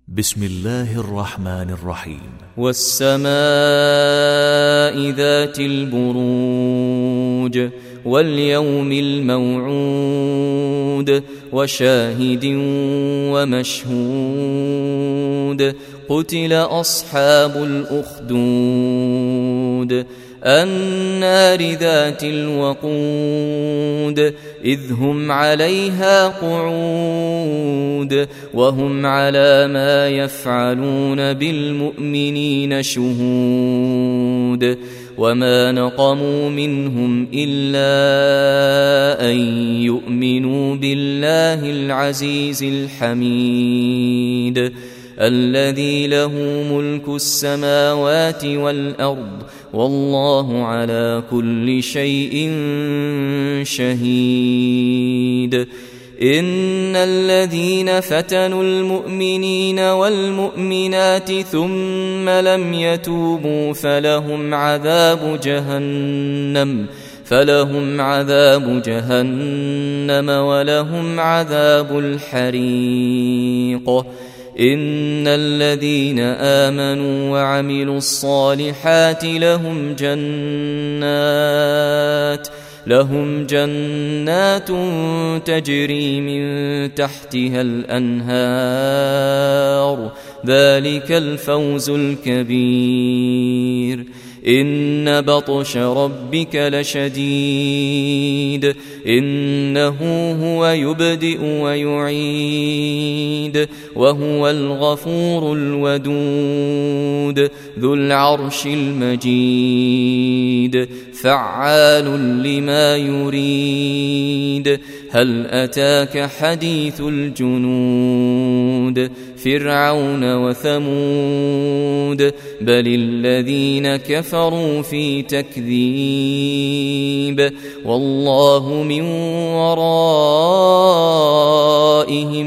بسم الله الرحمن الرحيم. والسماء ذات البروج واليوم الموعود وشاهد ومشهود قتل أصحاب الأخدود النار ذات الوقود إذ هم عليها قعود وهم على ما يفعلون بالمؤمنين شهود وما نقموا منهم إلا أن يؤمنوا بالله العزيز الحميد الذي له ملك السماوات والأرض والله على كل شيء شهيد. إن الذين فتنوا المؤمنين والمؤمنات ثم لم يتوبوا فلهم عذاب جهنم ولهم عذاب الحريق. إن الذين آمنوا وعملوا الصالحات لهم جنات تجري من تحتها الأنهار ذلك الفوز الكبير. إن بطش ربك لشديد إنه هو يبدئ ويعيد وهو الغفور الودود ذو العرش المجيد فعال لما يريد. هل أتاك حديث الجنود فرعون وثمود بل الذين كفروا في تكذيب والله من ورائهم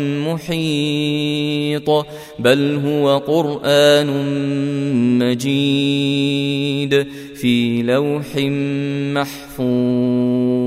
محيط بل هو قرآن مجيد في لوح محفوظ.